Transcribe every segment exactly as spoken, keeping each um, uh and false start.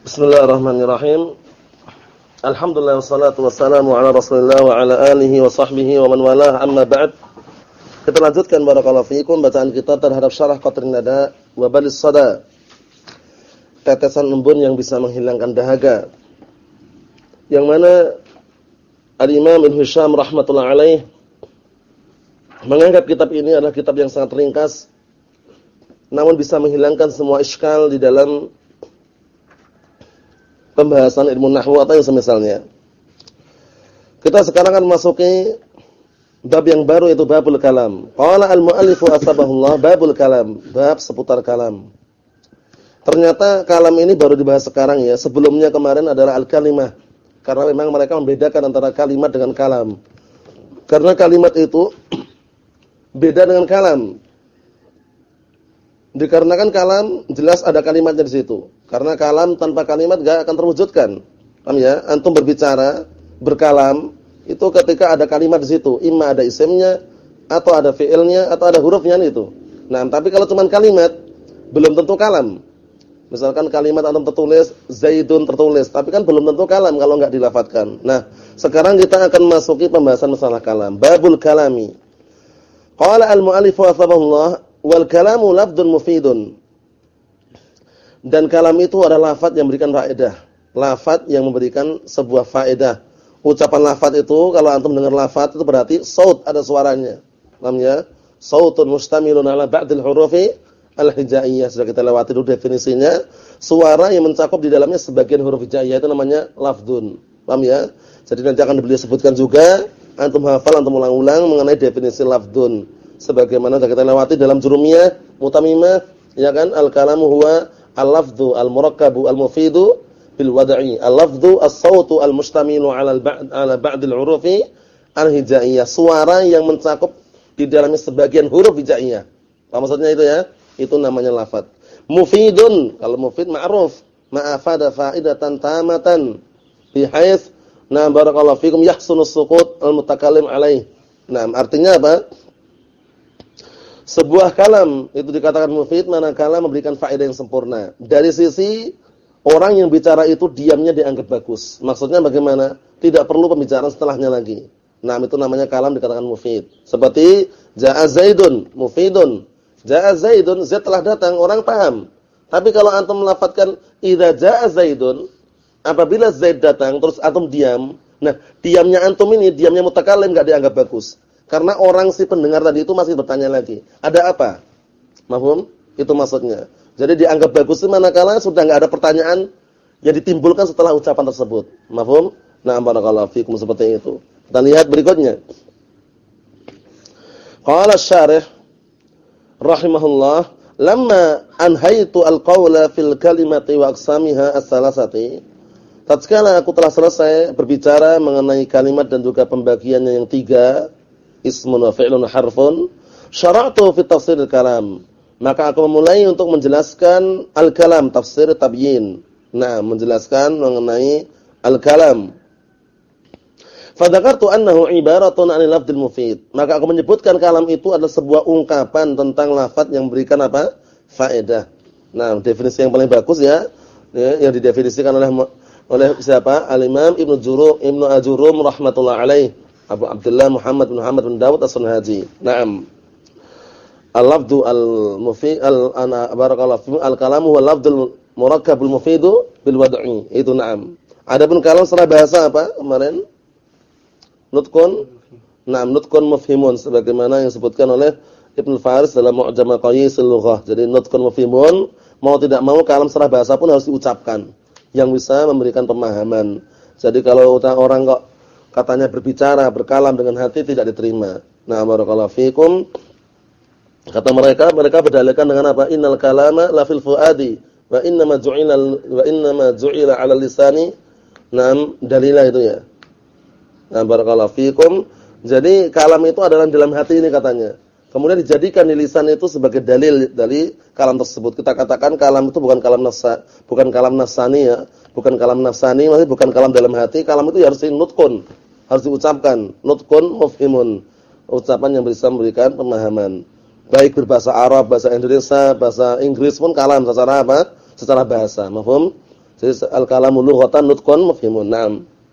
Bismillahirrahmanirrahim. Alhamdulillah wassalatu wassalamu ala Rasulillah wa ala alihi wa sahbihi wa man walah, amma ba'd. Kita lanjutkan barakallahu fiikum bacaan kita terhadap syarah Qatrin Nada wa Balis Sada. Tetesan embun yang bisa menghilangkan dahaga. Yang mana Al-Imam Ibnu Hisham rahmatullah alaih menganggap kitab ini adalah kitab yang sangat ringkas namun bisa menghilangkan semua iskal di dalam pembahasan ilmu nahwu atau yang semisalnya. Kita sekarang akan masuki bab yang baru, yaitu babul kalam. Qala al-mu'allifu asbahullah, babul kalam, bab seputar kalam. Ternyata kalam ini baru dibahas sekarang ya. Sebelumnya kemarin adalah al-kalimah. Karena memang mereka membedakan antara kalimat dengan kalam. Karena kalimat itu beda dengan kalam. Dikarenakan kalam jelas ada kalimatnya di situ. Karena kalam tanpa kalimat enggak akan terwujudkan. Paham ya? Antum berbicara, berkalam itu ketika ada kalimat di situ, imma ada isimnya atau ada fiilnya atau ada hurufnya itu. Nah, tapi kalau cuma kalimat belum tentu kalam. Misalkan kalimat antum tertulis Zaidun tertulis, tapi kan belum tentu kalam kalau enggak dilafadzkan. Nah, sekarang kita akan masuki pembahasan masalah kalam. Babul kalami. Qala al-mu'allifu rahimahullah wal kalamu lafdun mufidun. Dan kalam itu adalah lafaz yang memberikan faedah. Lafaz yang memberikan sebuah faedah. Ucapan lafaz itu kalau antum dengar lafaz itu berarti saut, ada suaranya. Paham ya? Sautun mustamilun ala ba'dil hurufi al-hijaiyah. Sudah kita lewati dulu definisinya. Suara yang mencakup di dalamnya sebagian huruf hijaiyah itu namanya lafdun. Paham ya? Jadi nanti akan beliau sebutkan juga, antum hafal, antum ulang-ulang mengenai definisi lafdun. Sebagaimana sudah kita lewati dalam jurumiyah, mutamimah, ya kan? Al-kalamu huwa al-lafdhu al-murakkabu al-mufidu bil wad'i. Al-lafdhu as-sautu al-mustamilu 'ala al-ba'd 'ala ba'dil hurufi al-hijaiyah. Suara yang mencakup di dalamnya sebagian huruf hijaiyah. Apa maksudnya itu ya? Itu namanya lafaz. Mufidun, kalau mufid ma'ruf, ma'afada fa'idatan tamatan bihaits na barakallahu fikum yahsunu as-suqut al-mutakallim 'alaih. Nah, artinya apa? Sebuah kalam itu dikatakan mufid manakala memberikan faedah yang sempurna. Dari sisi orang yang bicara itu diamnya dianggap bagus. Maksudnya bagaimana? Tidak perlu pembicaraan setelahnya lagi. Nah, itu namanya kalam dikatakan mufid. Seperti ja'a Zaidun, mufidun. Ja'a Zaidun, Zaid telah datang, orang paham. Tapi kalau antum melafadzkan idza ja'a Zaidun, apabila Zaid datang terus antum diam, nah, diamnya antum ini diamnya mutakallim enggak dianggap bagus. Karena orang si pendengar tadi itu masih bertanya lagi, ada apa? Mahfum? Itu maksudnya. Jadi dianggap bagus itu manakala sudah enggak ada pertanyaan yang ditimbulkan setelah ucapan tersebut. Mahfum? Nah, barakallahu fikum, seperti itu. Kita lihat berikutnya. Qala asy-syarih rahimahullah, lamma anhaitu al-qawla fil kalimati wa aqsamiha as-salasati. Tatkala aku telah selesai berbicara mengenai kalimat dan juga pembagiannya yang tiga, ismun wa fi'lun harfun, syara'tu fi tafsir al-kalam. Maka aku memulai untuk menjelaskan al-kalam, tafsir tabyin. Nah, menjelaskan mengenai al-kalam. Fadzakartu annahu ibaratun 'anil lafdzil mufid. Maka aku menyebutkan kalam itu adalah sebuah ungkapan tentang lafaz yang memberikan apa? Faedah. Nah, definisi yang paling bagus ya, ya yang didefinisikan oleh oleh siapa? Al-Imam Ibnu Jurum, Ibnu Ajurum rahmatullah alaih. Abu Abdullah Muhammad bin Muhammad bin Dawud As-Sunhaji. Naam. Al-lafdhu al-mufid al-ana barakallahu fi al-kalamu wal lafdhul murakkabul mufidu bil wad'i. Itu na'am. Adapun kalam secara bahasa apa kemarin? Nutqun. Naam, nutqun mufhimun sebagaimana yang disebutkan oleh Ibnu Faris dalam Mu'jam Qayisul Lughah. Jadi nutqun mufhimun, mau tidak mau kalam secara bahasa pun harus diucapkan yang bisa memberikan pemahaman. Jadi kalau orang kok katanya berbicara, berkalam dengan hati tidak diterima. Nah, barakallahu fikum. Kata mereka, mereka berdalilkan dengan apa? Innal kalama la fil fuadi wa innama ju'ila wa innama ju'ila 'ala lisani. Naam, dalilah itu ya. Nah, barakallahu fikum. Jadi kalam itu adalah dalam hati ini katanya. Kemudian dijadikan di lisan itu sebagai dalil dari kalam tersebut. Kita katakan kalam itu bukan kalam nafsa, bukan kalam nafsani ya. Bukan kalam nafsani, maksudnya bukan kalam dalam hati. Kalam itu harus nutqun. Harus diucapkan, nutqun mufhimun, ucapan yang bisa memberikan pemahaman. Baik berbahasa Arab, bahasa Indonesia, bahasa Inggris pun kalam secara apa? Secara bahasa. Mafhum? Jadi al-kalamu lughatan nutqun mafhumun. Naam.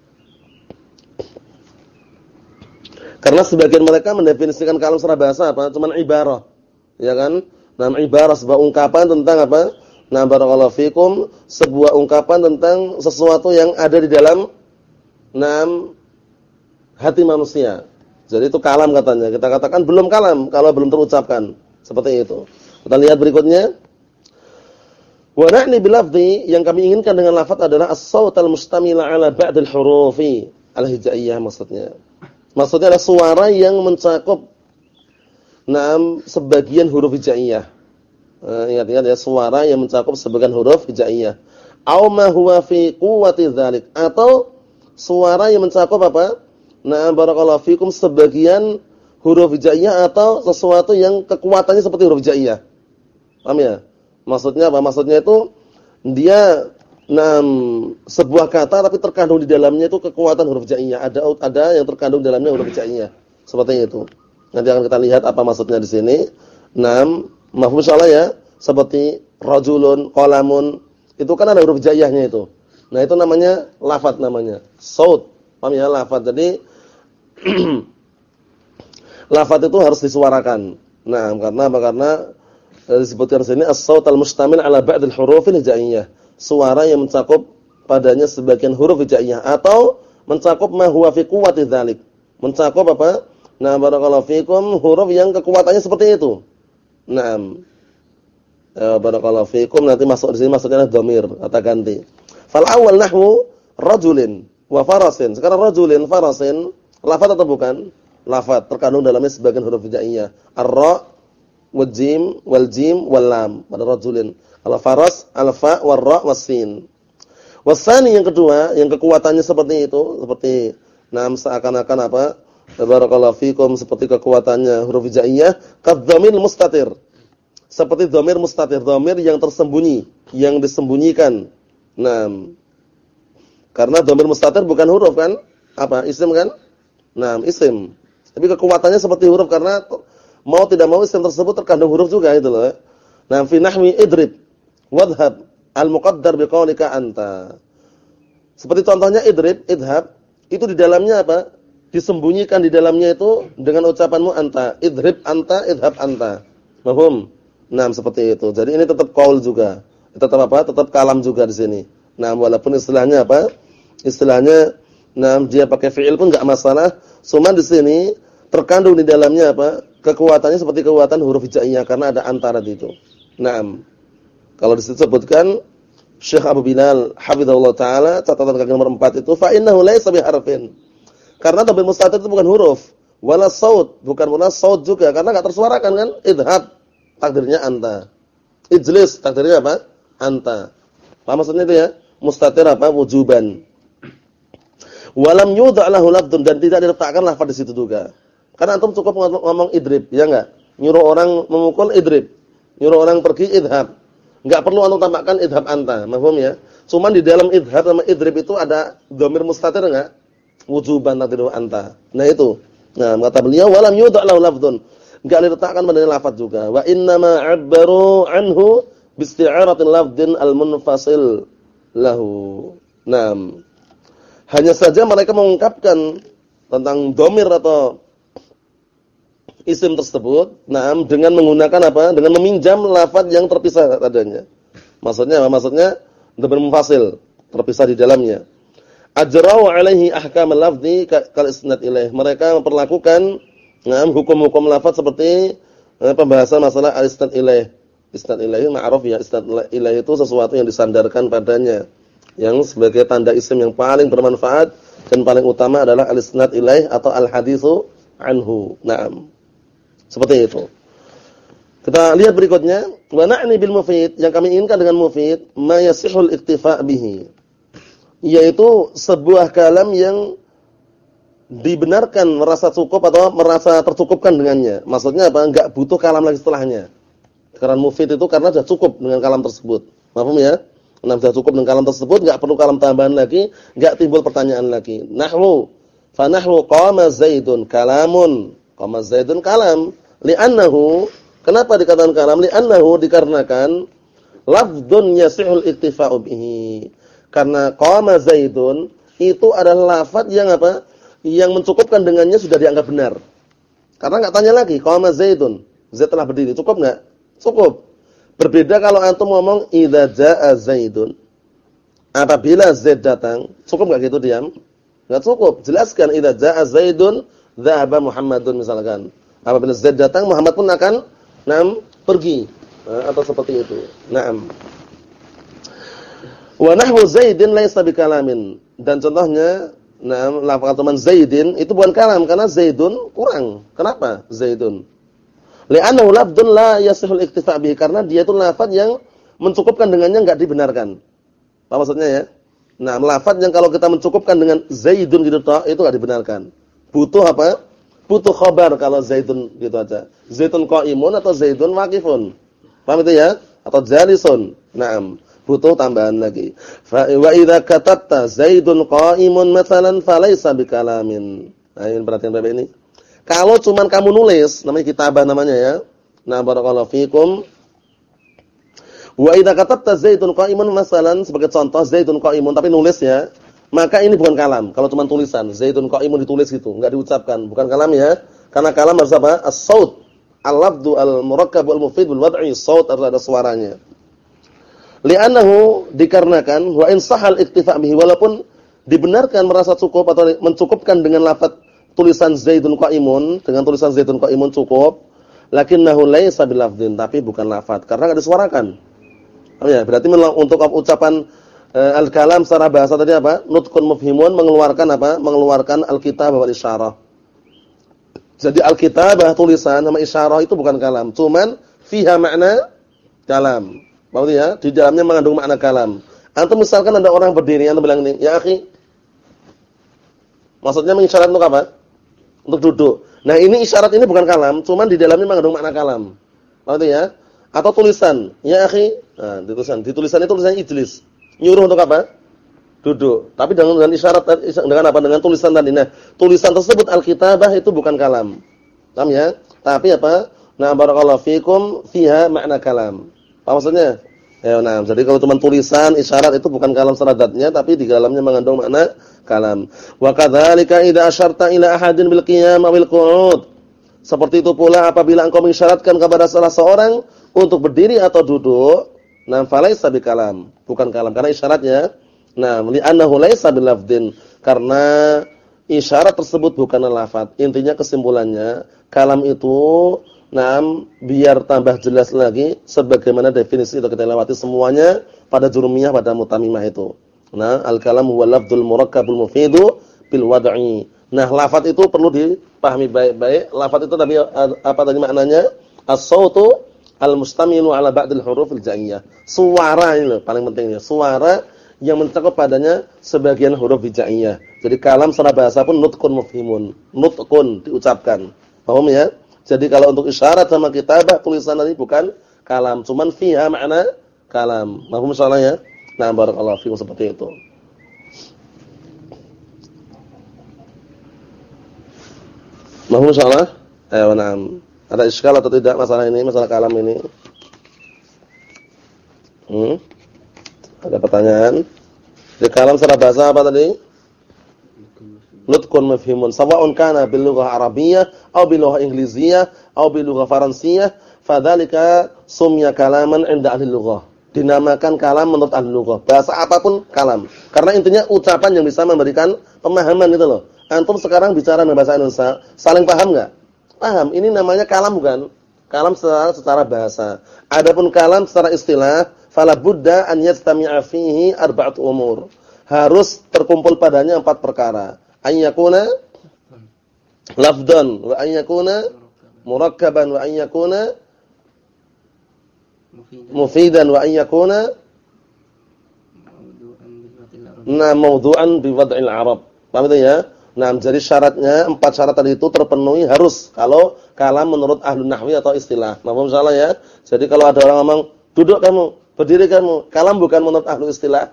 Karena sebagian mereka mendefinisikan kalam secara bahasa apa? Cuman ibarah. Ya kan? Nah, ibarah sebuah ungkapan tentang apa? Nah, barakallahu fikum, sebuah ungkapan tentang sesuatu yang ada di dalam enam hati manusia. Jadi itu kalam katanya. Kita katakan belum kalam kalau belum terucapkan. Seperti itu. Kita lihat berikutnya. Wa na'ni bil lafzi, yang kami inginkan dengan lafaz adalah as-saut al-mustamila 'ala ba'd al-hurufi al-hijaiyah maksudnya. Maksudnya adalah suara yang mencakup enam sebagian huruf hijaiyah. Nah, ingat-ingat ya, suara yang mencakup sebagian huruf hijaiyah. Aw ma huwa fi quwwati dzalik, atau suara yang mencakup apa? Nah, barakallahu fikum, sebagian huruf hijaiyah atau sesuatu yang kekuatannya seperti huruf hijaiyah. Paham ya? Maksudnya apa? Maksudnya itu dia enam sebuah kata tapi terkandung di dalamnya itu kekuatan huruf hijaiyah. Ada ada yang terkandung di dalamnya huruf hijaiyah. Seperti itu. Nanti akan kita lihat apa maksudnya di sini. enam mafhum insyaallah ya, seperti rajulun, qalamun, itu kan ada huruf hijaiyahnya itu. Nah, itu namanya lafaz namanya. Saut. Paham ya, lafaz. Jadi lafaz itu harus disuarakan. Nah, karena apa? Karena disebutkan di sini as-saut al-mustamil 'ala ba'd al-huruf al-hijaiyah. Suara yang mencakup padanya sebagian huruf hijaiyah atau mencakup ma huwa fi quwwati dzalik. Mencakup apa? Nah, barakallahu fikum, huruf yang kekuatannya seperti itu. Naam. Ya, barakallahu fikum, nanti masuk di sini maksudnya dhamir, kata ganti. Fal awwal nahwu rajulin wa farasin. Sekarang rajulin, farasin, lafaz atau bukan? Lafaz, terkandung dalamnya sebagian huruf hijaiyah. Ar-ra wal jim wal jim wal lam pada rajulin. Kalau faras, al-fa wal ra was sin. Wasani yang kedua, yang kekuatannya seperti itu, seperti nam seakan-akan apa? Barakallahu fikum, seperti kekuatannya huruf hijaiyah, kadhamir mustatir. Seperti dhamir mustatir, dhamir yang tersembunyi, yang disembunyikan. Naam. Karena dhamir mustatir bukan huruf kan? Apa? Isim kan? Naam, isim. Tapi kekuatannya seperti huruf karena mau tidak mau isim tersebut terkandung huruf juga itu loh. Nah, fi nahwi idrib wadhhab al-muqaddar biqaulika anta. Seperti contohnya idrib, idhab, itu di dalamnya apa? Disembunyikan di dalamnya itu dengan ucapanmu anta. Idrib anta, idhab anta. Paham? Nah, seperti itu. Jadi ini tetap qaul juga. Tetap apa? Tetap kalam juga di sini. Nah, walaupun istilahnya apa? Istilahnya nah dia pakai fi'il pun enggak masalah. Cuma di sini terkandung di dalamnya apa? Kekuatannya seperti kekuatan huruf hijaiyah karena ada antara di itu. Naam. Kalau disebutkan Syekh Abu Bilal hafizahullah taala, catatan kaki nomor empat itu fa innahu laysa biharfin. Karena dhamir mustatir itu bukan huruf, wala saut, bukan wala saut juga karena enggak tersuarakan kan? Idhab takdirnya anta. Ijlis takdirnya apa? Anta. Apa maksudnya itu ya? Mustatir apa? Wujuban. Walam yudha' lahu lafdun, dan tidak diletakkan lafaz di situ juga. Karena antum cukup ngomong idrib, ya enggak? Nyuruh orang memukul idrib. Nyuruh orang pergi idhab. Enggak perlu antum tambahkan idhab anta, paham ya? Cuman di dalam idhab sama idrib itu ada dhamir mustatir enggak? Wujuban takdiru anta. Nah itu. Nah, kata beliau walam yudha' lahu lafdun. Enggak diletakkan pada lafaz juga. Wa inna ma 'abbaru anhu bi isti'aratil lafdin al-munfasil lahu. Naam. Hanya saja mereka mengungkapkan tentang dhamir atau isim tersebut, naam, dengan menggunakan apa? Dengan meminjam lafaz yang terpisah adanya. Maksudnya apa? Maksudnya dhamir munfasil, terpisah di dalamnya. Ajra'u 'alaihi ahkamal lafzi kal isnad ilaih. Mereka memperlakukan naam hukum-hukum lafaz seperti eh, pembahasan masalah al-isnad ilaih. Isnad ilaih ma'ruf ya, isnad ilaih itu sesuatu yang disandarkan padanya. Yang sebagai tanda isim yang paling bermanfaat dan paling utama adalah al-isnad ilaih atau al-haditsu anhu. Naam. Seperti itu. Kita lihat berikutnya, wa na'ni bil mufid, yang kami inginkan dengan mufid, ma yasihul iktifa' bihi. Yaitu sebuah kalam yang dibenarkan merasa cukup atau merasa tercukupkan dengannya. Maksudnya apa? Enggak butuh kalam lagi setelahnya. Karena mufid itu karena sudah cukup dengan kalam tersebut. Paham ya? Nah, sudah cukup dengan kalam tersebut, enggak perlu kalam tambahan lagi, enggak timbul pertanyaan lagi. Nahwu, fa nahwu qama Zaidun kalamun. Qama Zaidun kalam. Li'annahu, kenapa dikatakan kalam? Li'annahu dikarenakan lafdzun yasihul iktifa'u bihi. Karena qama Zaidun itu adalah lafaz yang apa? Yang mencukupkan dengannya sudah dianggap benar. Karena enggak tanya lagi, qama Zaidun. Zaid telah berdiri, cukup enggak? Cukup. Berbeda kalau antum ngomong idza jaa Zaidun. Apabila Zaid datang, cukup enggak gitu diam? Enggak cukup. Jelaskan idza jaa Zaidun dzahaba Muhammadun misalkan. Apabila Zaid datang, Muhammad pun akan nam pergi. Nah, atau seperti itu. Naam. Wa nahwu Zaidin laisa bikalamin. Dan contohnya, nah, lafaz teman Zaidin itu bukan kalam karena Zaidun kurang. Kenapa? Zaidun. Li'annahu lafdun la yasihul iktifa' bihi, karena dia itu lafaz yang mencukupkan dengannya enggak dibenarkan. Apa maksudnya ya? Nah, lafaz yang kalau kita mencukupkan dengan Zaidun gitu toh, itu enggak dibenarkan. Butuh apa? Butuh khabar kalau Zaidun gitu aja. Zaidun qa'imun atau Zaidun waqifun. Paham itu ya? Atau jalisun. Naam. Butuh tambahan lagi. Fa wa idza katabta Zaidun qa'imun mathalan falaysa bikalamin. Nah, ini perhatian Bapak ini. Kalau cuman kamu nulis, namanya kitabah namanya ya. Nah, barakallahu fikum. Wa idza katabta Zaidun qa'imun mathalan, sebagai contoh Zaidun qa'imun tapi nulis ya. Maka ini bukan kalam. Kalau cuma tulisan, Zaidun qa'imun ditulis gitu, enggak diucapkan, bukan kalam ya. Karena kalam harus apa? As-saut, al-lafdhu al-murakkab al-mufid bil wad'i, saut harus ada suaranya. Li'annahu, dikarenakan wa in sahal iktifa' bihi, walaupun dibenarkan merasa cukup atau mencukupkan dengan lafaz tulisan Zaidun qa'imun, dengan tulisan Zaidun qa'imun cukup, lakinnahu laisa bil lafdhin, tapi bukan lafaz karena enggak disuarakan. Oh ya, berarti untuk ucapan al-kalam secara bahasa tadi apa? Nutqun mufhimun, mengeluarkan apa? Mengeluarkan al-kitabah wal isyarah. Jadi al-kitabah tulisan sama isyarah itu bukan kalam, cuman fiha makna kalam. Maksudnya di dalamnya mengandung makna kalam. Antum misalkan ada orang berdiri antum bilang ini, "Ya akhi." Maksudnya mengisyarat untuk apa? Untuk duduk. Nah, ini isyarat ini bukan kalam, cuman di dalamnya mengandung makna kalam. Maksudnya, atau tulisan, "Ya akhi." Nah, ditulisan, ditulisan itu tulisan ijlis. Nyuruh untuk apa? Duduk. Tapi dengan, dengan isyarat dengan apa? Dengan tulisan tadi. Nah, tulisan tersebut al-kitabah itu bukan kalam. Paham ya? Tapi apa? Nah, barakallahu fikum fiha makna kalam. Apa maksudnya? Ya, nah, jadi kalau cuma tulisan, isyarat itu bukan kalam secara dzatnya, tapi di dalamnya mengandung makna kalam. Wa kadzalika idza asyarta ila ahadin bil qiyam awil qu'ud. Seperti itu pula apabila engkau mengisyaratkan kepada salah seorang untuk berdiri atau duduk, nah, falaysa bikalam, bukan kalam karena isyaratnya. Nah, li'annahu laysa bil lafdhin, karena isyarat tersebut bukanlah lafaz. Intinya kesimpulannya, kalam itu, nah, biar tambah jelas lagi sebagaimana definisi itu kita lewati semuanya pada jurumiyah pada mutamimah itu. Nah, al-kalam huwa lafdzul murakkabul mufidu bil wad'i. Nah, lafaz itu perlu dipahami baik-baik. Lafaz itu tadi apa tadi maknanya? As-sautu al-mustamilu ala ba'dil hurufil jaiyah. Suara ini loh paling pentingnya. Suara yang mencakup padanya sebagian huruf hijaiyah. Jadi kalam secara bahasa pun nutqun mufhimun. Nutqun diucapkan. Paham ya? Jadi kalau untuk isyarat sama kitabah tulisan tadi bukan kalam, cuman fiha makna kalam. Paham insyaallah ya? Nah, barakallahu fiikum seperti itu. Paham insyaallah? Ayo, na'am. Ada iskal atau tidak masalah ini, masalah kalam ini? Hmm? Ada pertanyaan? Di kalam secara bahasa apa tadi? Nutqun mafhumun, sawa'un kana bil lughah arabiyyah aw bil lughah ingliziyah aw bil lughah faransiyah, fadzalika sumya kalaman 'inda ahli lughah. Dinamakan kalam menurut ahli lughah. Bahasa apapun kalam. Karena intinya ucapan yang bisa memberikan pemahaman itu loh. Antum sekarang bicara dengan bahasa Indonesia, saling paham enggak? Paham. Ini namanya kalam bukan? Kalam secara secara bahasa. Adapun kalam secara istilah, fala budda an yastami'a fihi arba'atu umur. Harus terkumpul padanya empat perkara. An yakuna lafdan wa an yakuna murakkaban wa an yakuna mufidan wa an yakuna na mawdu'an bi wad'il arab. Paham itu ya? Nah, jadi syaratnya empat syarat tadi itu terpenuhi harus kalau kalam menurut ahlun nahwi atau istilah. Paham insyaallah ya? Jadi kalau ada orang ngomong, "Duduk kamu, berdiri kamu." Kalam bukan menurut ahlu istilah.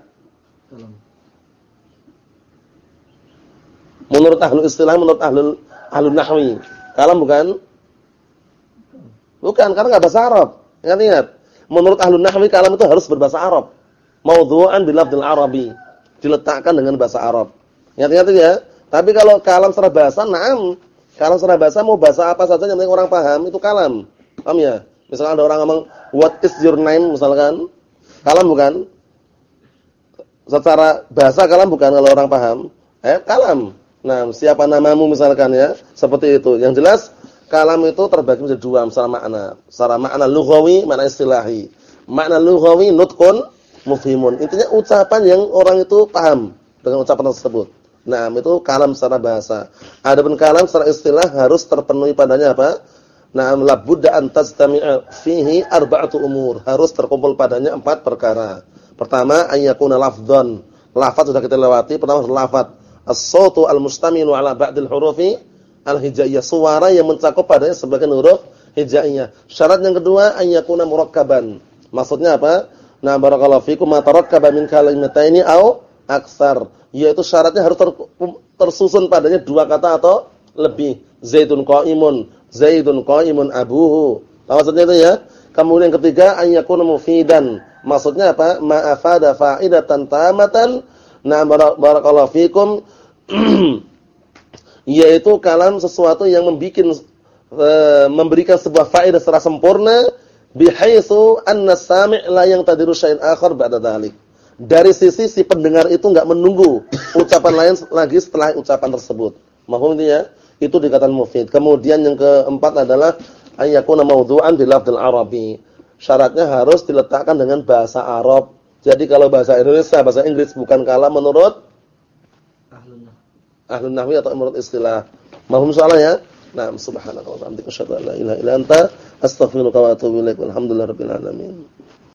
Menurut ahlu istilah, menurut ahlul ahlun nahwi. Kalam bukan? Bukan, karena enggak bahasa Arab. Ingat-ingat. Menurut ahlun nahwi kalam itu harus berbahasa Arab. Mawdu'an bil lafdzil arabi. diletakkan dengan bahasa Arab. Ingat-ingat ya. Tapi kalau kalam secara bahasa, na'am. Kalam secara bahasa mau bahasa apa saja yang penting orang paham itu kalam. Paham ya? Misalkan ada orang ngomong what is your name misalkan. Kalam bukan? Secara bahasa kalam bukan kalau orang paham. Eh, kalam. Nah, siapa namamu misalkan ya, seperti itu. Yang jelas kalam itu terbagi menjadi dua secara makna. Secara makna lughawi, makna istilahi. Makna lughawi nutqun mufhimun. Intinya ucapan yang orang itu paham dengan ucapan tersebut. Nah, itu kalam secara bahasa. Adapun kalam secara istilah harus terpenuhi padanya apa? Nah, la budda an tastami'a fihi arba'atu umur. Harus terkumpul padanya empat perkara. Pertama, ayyakuna lafdhan. Lafaz sudah kita lewati, pertama lafaz as-sautu al-mustamilu ala ba'dil hurufi al-hijaiyah. Suara yang mencakup padanya sebagian huruf hijaiyah. Syarat yang kedua, ayyakuna murakkaban. Maksudnya apa? Nah, barakallahu fikum ma tarakkaba min kalimataini au aksar. Yaitu syaratnya harus ter, tersusun padanya dua kata atau lebih. Zaidun qa'imun, Zaidun qa'imun abuhu. Apa maksudnya itu ya? Kemudian yang ketiga ayyakuna mufidan. Maksudnya apa? Ma afada fa'idatan tamatan. Nah, barakallahu fikum yaitu kalam sesuatu yang membikin e, memberikan sebuah faedah secara sempurna bihaitsu anna sami' la yantadiru syai'an akhar ba'da dzalik. Dari sisi si pendengar itu enggak menunggu ucapan lain lagi setelah ucapan tersebut. Mahum itu ya? Itu dikatakan mufid. Kemudian yang keempat adalah ayyakuna mawdu'an bil lafdzil arabi. Syaratnya harus diletakkan dengan bahasa Arab. Jadi kalau bahasa Indonesia, bahasa Inggris bukan kalam menurut ahlun nahwi. Ahlun nahwi atau menurut istilah. Mahum soalnya ya? Nah, subhanallah wa bihamdika asyhadu an la ilaha illa anta astaghfiruka wa atubu ilaik. Alhamdulillahirabbil alamin.